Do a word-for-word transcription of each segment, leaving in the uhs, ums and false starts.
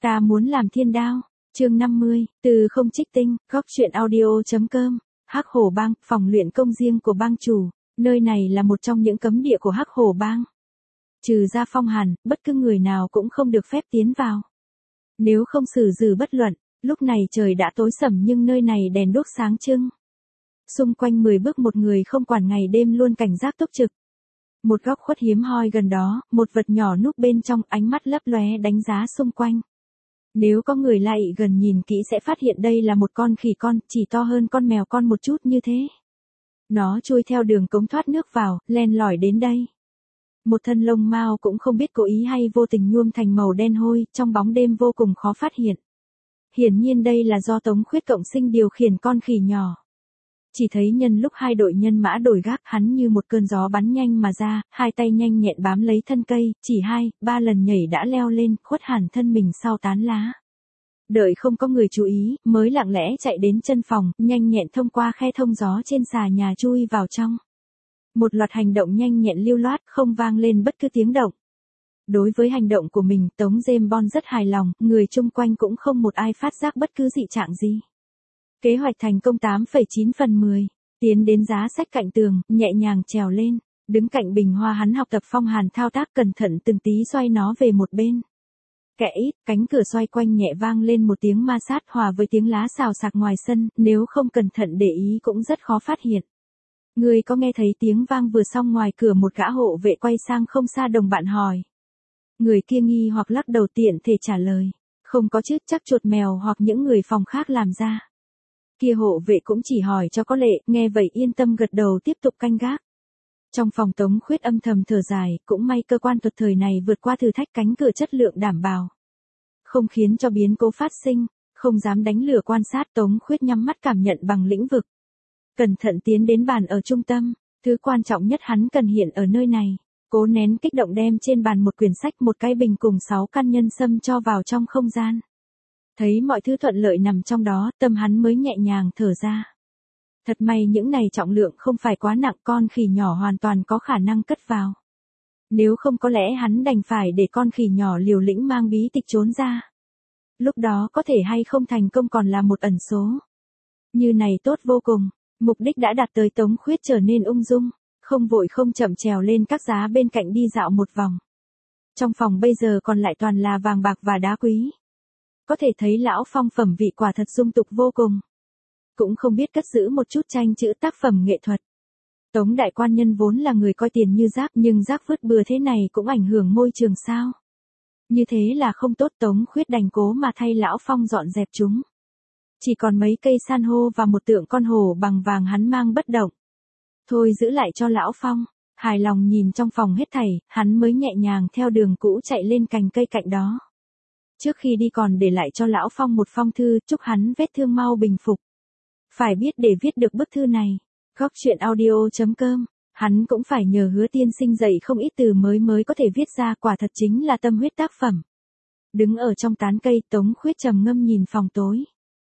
Ta muốn làm thiên đao. Chương năm mươi, từ không trích tinh, góc truyện audio.com. Hắc Hổ Bang, phòng luyện công riêng của bang chủ. Nơi này là một trong những cấm địa của Hắc Hổ Bang. Trừ ra Phong Hàn, bất cứ người nào cũng không được phép tiến vào. Nếu không xử dừ bất luận, lúc này trời đã tối sầm nhưng nơi này đèn đuốc sáng trưng. Xung quanh mười bước một người không quản ngày đêm luôn cảnh giác túc trực. Một góc khuất hiếm hoi gần đó, một vật nhỏ núp bên trong, ánh mắt lấp lóe đánh giá xung quanh. Nếu có người lại gần nhìn kỹ sẽ phát hiện đây là một con khỉ con, chỉ to hơn con mèo con một chút như thế. Nó chui theo đường cống thoát nước vào, len lỏi đến đây. Một thân lông mao cũng không biết cố ý hay vô tình nhuộm thành màu đen hôi, trong bóng đêm vô cùng khó phát hiện. Hiển nhiên đây là do Tống Khuyết cộng sinh điều khiển con khỉ nhỏ. Chỉ thấy nhân lúc hai đội nhân mã đổi gác, hắn như một cơn gió bắn nhanh mà ra, hai tay nhanh nhẹn bám lấy thân cây, chỉ hai, ba lần nhảy đã leo lên, khuất hẳn thân mình sau tán lá. Đợi không có người chú ý, mới lặng lẽ chạy đến chân phòng, nhanh nhẹn thông qua khe thông gió trên xà nhà chui vào trong. Một loạt hành động nhanh nhẹn lưu loát, không vang lên bất cứ tiếng động. Đối với hành động của mình, Tống James Bond rất hài lòng, người chung quanh cũng không một ai phát giác bất cứ dị trạng gì. Kế hoạch thành công tám phẩy chín phần mười, tiến đến giá sách cạnh tường, nhẹ nhàng trèo lên, đứng cạnh bình hoa hắn học tập Phong Hàn thao tác cẩn thận từng tí xoay nó về một bên. Kẽ ít, cánh cửa xoay quanh nhẹ vang lên một tiếng ma sát hòa với tiếng lá xào xạc ngoài sân, nếu không cẩn thận để ý cũng rất khó phát hiện. Người có nghe thấy tiếng vang vừa xong ngoài cửa một gã hộ vệ quay sang không xa đồng bạn hỏi. Người kia nghi hoặc lắc đầu tiện thể trả lời, không có chứ, chắc chuột mèo hoặc những người phòng khác làm ra. Kia hộ vệ cũng chỉ hỏi cho có lệ, nghe vậy yên tâm gật đầu tiếp tục canh gác. Trong phòng Tống Khuyết âm thầm thở dài, cũng may cơ quan thuật thời này vượt qua thử thách cánh cửa chất lượng đảm bảo. Không khiến cho biến cố phát sinh, không dám đánh lừa quan sát, Tống Khuyết nhắm mắt cảm nhận bằng lĩnh vực. Cẩn thận tiến đến bàn ở trung tâm, thứ quan trọng nhất hắn cần hiện ở nơi này. Cố nén kích động đem trên bàn một quyển sách, một cái bình cùng sáu căn nhân sâm cho vào trong không gian. Thấy mọi thứ thuận lợi nằm trong đó, tâm hắn mới nhẹ nhàng thở ra. Thật may những này trọng lượng không phải quá nặng, con khỉ nhỏ hoàn toàn có khả năng cất vào. Nếu không có lẽ hắn đành phải để con khỉ nhỏ liều lĩnh mang bí tịch trốn ra. Lúc đó có thể hay không thành công còn là một ẩn số. Như này tốt vô cùng, mục đích đã đạt tới, Tống Khuyết trở nên ung dung, không vội không chậm trèo lên các giá bên cạnh đi dạo một vòng. Trong phòng bây giờ còn lại toàn là vàng bạc và đá quý. Có thể thấy lão Phong phẩm vị quả thật dung tục vô cùng. Cũng không biết cất giữ một chút tranh chữ tác phẩm nghệ thuật. Tống đại quan nhân vốn là người coi tiền như rác, nhưng rác vứt bừa thế này cũng ảnh hưởng môi trường sao. Như thế là không tốt, Tống Khuyết đành cố mà thay lão Phong dọn dẹp chúng. Chỉ còn mấy cây san hô và một tượng con hổ bằng vàng hắn mang bất động. Thôi giữ lại cho lão Phong. Hài lòng nhìn trong phòng hết thảy, hắn mới nhẹ nhàng theo đường cũ chạy lên cành cây cạnh đó. Trước khi đi còn để lại cho lão Phong một phong thư, chúc hắn vết thương mau bình phục. Phải biết để viết được bức thư này, góc truyện audio.com, hắn cũng phải nhờ Hứa tiên sinh dạy không ít từ mới mới có thể viết ra, quả thật chính là tâm huyết tác phẩm. Đứng ở trong tán cây, Tống Khuyết trầm ngâm nhìn phòng tối.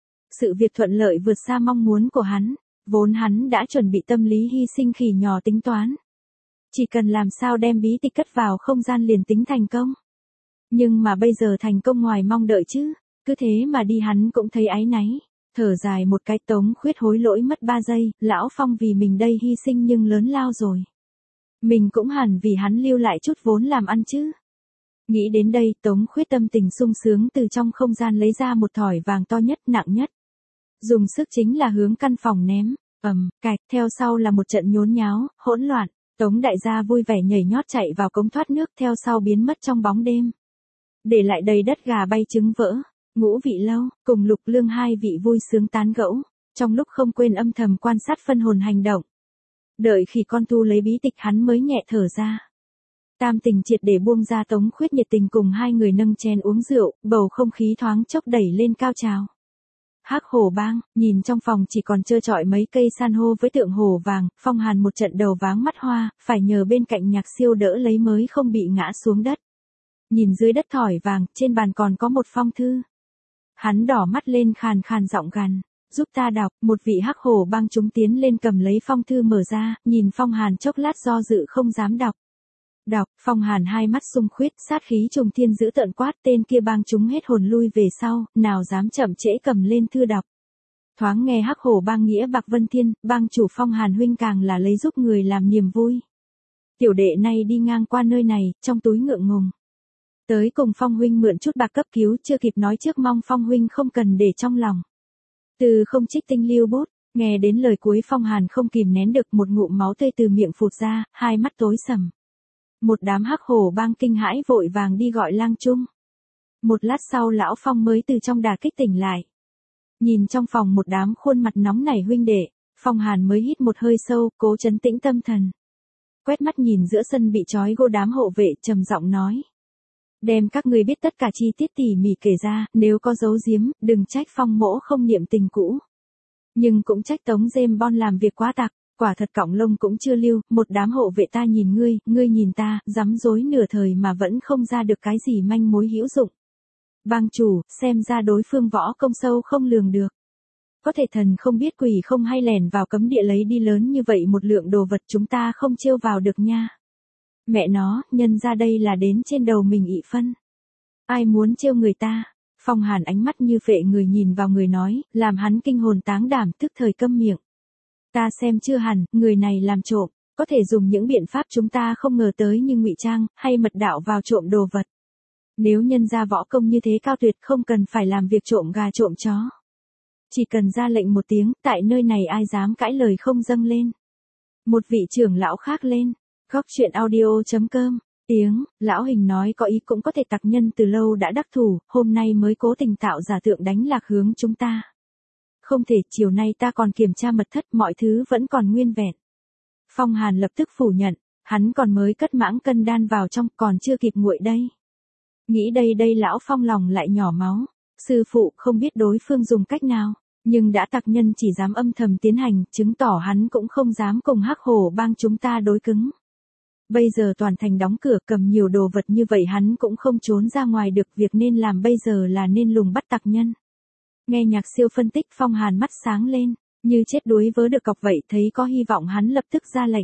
Sự việc thuận lợi vượt xa mong muốn của hắn, vốn hắn đã chuẩn bị tâm lý hy sinh khỉ nhỏ tính toán. Chỉ cần làm sao đem bí tịch cất vào không gian liền tính thành công. Nhưng mà bây giờ thành công ngoài mong đợi chứ, cứ thế mà đi hắn cũng thấy áy náy, thở dài một cái. Tống Khuyết hối lỗi mất ba giây, lão Phong vì mình đây hy sinh nhưng lớn lao rồi. Mình cũng hẳn vì hắn lưu lại chút vốn làm ăn chứ. Nghĩ đến đây, Tống Khuyết tâm tình sung sướng từ trong không gian lấy ra một thỏi vàng to nhất, nặng nhất. Dùng sức chính là hướng căn phòng ném, ầm, cạch, theo sau là một trận nhốn nháo, hỗn loạn. Tống đại gia vui vẻ nhảy nhót chạy vào cống thoát nước, theo sau biến mất trong bóng đêm. Để lại đầy đất gà bay trứng vỡ. Ngũ Vị Lâu cùng Lục Lương hai vị vui sướng tán gẫu, trong lúc không quên âm thầm quan sát phân hồn hành động. Đợi khi con thu lấy bí tịch hắn mới nhẹ thở ra. Tam tình triệt để buông ra, Tống Khuyết nhiệt tình cùng hai người nâng chén uống rượu, bầu không khí thoáng chốc đẩy lên cao trào. Hắc Hổ Bang, nhìn trong phòng chỉ còn trơ trọi mấy cây san hô với tượng hổ vàng, Phong Hàn một trận đầu váng mắt hoa, phải nhờ bên cạnh Nhạc Siêu đỡ lấy mới không bị ngã xuống đất. Nhìn dưới đất thỏi vàng, trên bàn còn có một phong thư. Hắn đỏ mắt lên khàn khàn giọng gằn, giúp ta đọc. Một vị Hắc Hổ Bang chúng tiến lên cầm lấy phong thư mở ra, nhìn Phong Hàn chốc lát do dự không dám đọc. Đọc, Phong Hàn hai mắt sung khuyết, sát khí trùng thiên dữ tợn quát, tên kia bang chúng hết hồn lui về sau, nào dám chậm trễ cầm lên thư đọc. Thoáng nghe Hắc Hổ bang nghĩa bạc vân thiên, bang chủ Phong Hàn huynh càng là lấy giúp người làm niềm vui. Tiểu đệ này đi ngang qua nơi này, trong túi ngượng ngùng. Tới cùng Phong huynh mượn chút bạc cấp cứu, chưa kịp nói trước mong Phong huynh không cần để trong lòng. Từ không trích tinh lưu bút, nghe đến lời cuối Phong Hàn không kìm nén được, một ngụm máu tươi từ miệng phụt ra, hai mắt tối sầm. Một đám Hắc Hổ bang kinh hãi vội vàng đi gọi lang trung. Một lát sau lão Phong mới từ trong đà kích tỉnh lại. Nhìn trong phòng một đám khuôn mặt nóng nảy huynh đệ, Phong Hàn mới hít một hơi sâu, cố trấn tĩnh tâm thần. Quét mắt nhìn giữa sân bị trói gô đám hộ vệ, trầm giọng nói. Đem các ngươi biết tất cả chi tiết tỉ mỉ kể ra, nếu có giấu giếm, đừng trách Phong mỗ không niệm tình cũ. Nhưng cũng trách Tống Dêm Bon làm việc quá tặc, quả thật cọng lông cũng chưa lưu, một đám hộ vệ ta nhìn ngươi, ngươi nhìn ta, dám dối nửa thời mà vẫn không ra được cái gì manh mối hữu dụng. Bang chủ, xem ra đối phương võ công sâu không lường được. Có thể thần không biết quỷ không hay lẻn vào cấm địa lấy đi lớn như vậy một lượng đồ vật chúng ta không trêu vào được nha. Mẹ nó, nhân ra đây là đến trên đầu mình ị phân. Ai muốn trêu người ta? Phong Hàn ánh mắt như phệ người nhìn vào người nói, làm hắn kinh hồn táng đảm, tức thời câm miệng. Ta xem chưa hẳn, người này làm trộm, có thể dùng những biện pháp chúng ta không ngờ tới như ngụy trang, hay mật đạo vào trộm đồ vật. Nếu nhân ra võ công như thế cao tuyệt không cần phải làm việc trộm gà trộm chó. Chỉ cần ra lệnh một tiếng, tại nơi này ai dám cãi lời không dâng lên. Một vị trưởng lão khác lên, góc chuyện audio chấm com, tiếng, lão hình nói có ý cũng có thể tặc nhân từ lâu đã đắc thủ, hôm nay mới cố tình tạo giả tượng đánh lạc hướng chúng ta. Không thể, chiều nay ta còn kiểm tra mật thất, mọi thứ vẫn còn nguyên vẹn. Phong Hàn lập tức phủ nhận, hắn còn mới cất mãng cân đan vào trong, còn chưa kịp nguội đây. Nghĩ đây đây lão Phong lòng lại nhỏ máu, sư phụ không biết đối phương dùng cách nào, nhưng đã tặc nhân chỉ dám âm thầm tiến hành, chứng tỏ hắn cũng không dám cùng Hắc Hổ bang chúng ta đối cứng. Bây giờ toàn thành đóng cửa, cầm nhiều đồ vật như vậy hắn cũng không trốn ra ngoài được, việc nên làm bây giờ là nên lùng bắt tặc nhân. Nghe Nhạc Siêu phân tích, Phong Hàn mắt sáng lên, như chết đuối vớ được cọc vậy, thấy có hy vọng hắn lập tức ra lệnh.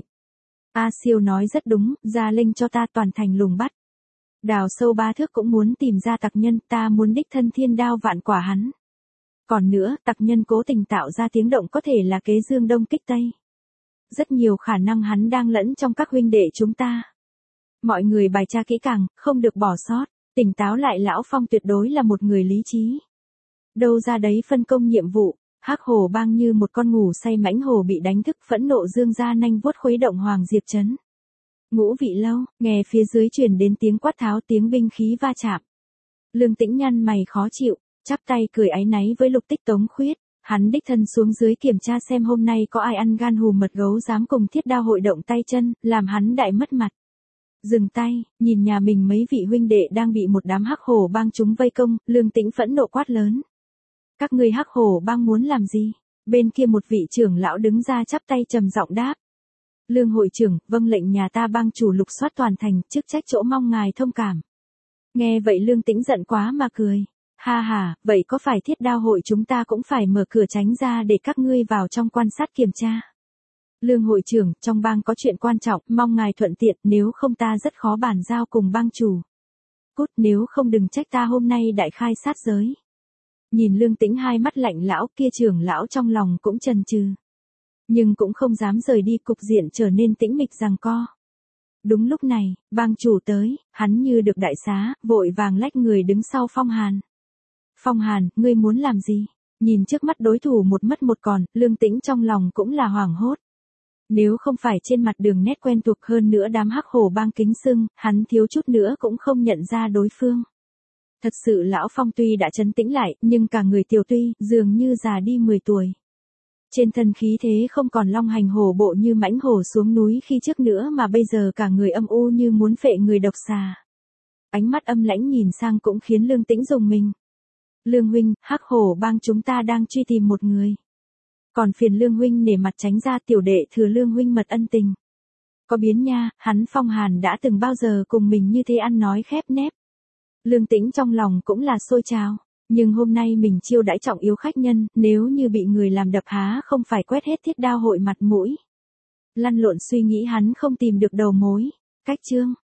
A Siêu nói rất đúng, ra lệnh cho ta toàn thành lùng bắt. Đào sâu ba thước cũng muốn tìm ra tặc nhân, ta muốn đích thân thiên đao vạn quả hắn. Còn nữa, tặc nhân cố tình tạo ra tiếng động có thể là kế dương đông kích tây. Rất nhiều khả năng hắn đang lẫn trong các huynh đệ chúng ta. Mọi người bài tra kỹ càng, không được bỏ sót, tỉnh táo lại lão Phong tuyệt đối là một người lý trí. Đâu ra đấy phân công nhiệm vụ, Hắc Hổ bang như một con ngủ say mãnh hổ bị đánh thức, phẫn nộ dương ra nanh vuốt khuấy động Hoàng Diệp Trấn. Ngũ vị lâu, nghe phía dưới truyền đến tiếng quát tháo, tiếng binh khí va chạm. Lương Tĩnh nhăn mày khó chịu, chắp tay cười áy náy với Lục Tích Tống Khuyết, hắn đích thân xuống dưới kiểm tra xem hôm nay có ai ăn gan hùm mật gấu dám cùng Thiết Đao hội động tay chân, làm hắn đại mất mặt. Dừng tay, nhìn nhà mình mấy vị huynh đệ đang bị một đám Hắc Hổ bang chúng vây công, Lương Tĩnh phẫn nộ quát lớn. Các ngươi Hắc Hổ bang muốn làm gì? Bên kia một vị trưởng lão đứng ra chắp tay trầm giọng đáp. Lương hội trưởng, vâng lệnh nhà ta bang chủ lục soát toàn thành, chức trách chỗ mong ngài thông cảm. Nghe vậy Lương Tĩnh giận quá mà cười. Ha ha, vậy có phải Thiết Đao hội chúng ta cũng phải mở cửa tránh ra để các ngươi vào trong quan sát kiểm tra. Lương hội trưởng, trong bang có chuyện quan trọng, mong ngài thuận tiện, nếu không ta rất khó bàn giao cùng bang chủ. Cút, nếu không đừng trách ta hôm nay đại khai sát giới. Nhìn Lương Tĩnh hai mắt lạnh lão, kia trưởng lão trong lòng cũng chần chừ. Nhưng cũng không dám rời đi, cục diện trở nên tĩnh mịch giằng co. Đúng lúc này, bang chủ tới, hắn như được đại xá, vội vàng lách người đứng sau Phong Hàn. Phong Hàn, ngươi muốn làm gì? Nhìn trước mắt đối thủ một mất một còn, Lương Tĩnh trong lòng cũng là hoảng hốt. Nếu không phải trên mặt đường nét quen thuộc hơn nữa đám Hắc Hổ bang kính sưng, hắn thiếu chút nữa cũng không nhận ra đối phương. Thật sự lão Phong tuy đã trấn tĩnh lại, nhưng cả người tiểu tuy, dường như già đi mười tuổi. Trên thân khí thế không còn long hành hổ bộ như mãnh hổ xuống núi khi trước nữa mà bây giờ cả người âm u như muốn phệ người độc xà. Ánh mắt âm lãnh nhìn sang cũng khiến Lương Tĩnh rùng mình. Lương huynh, Hắc Hổ bang chúng ta đang truy tìm một người. Còn phiền Lương huynh nể mặt tránh ra, tiểu đệ thừa Lương huynh mật ân tình. Có biến nha, hắn Phong Hàn đã từng bao giờ cùng mình như thế ăn nói khép nép. Lương Tĩnh trong lòng cũng là sôi trào, nhưng hôm nay mình chiêu đãi trọng yếu khách nhân, nếu như bị người làm đập há không phải quét hết Thiết Đao hội mặt mũi. Lăn lộn suy nghĩ hắn không tìm được đầu mối, cách chương.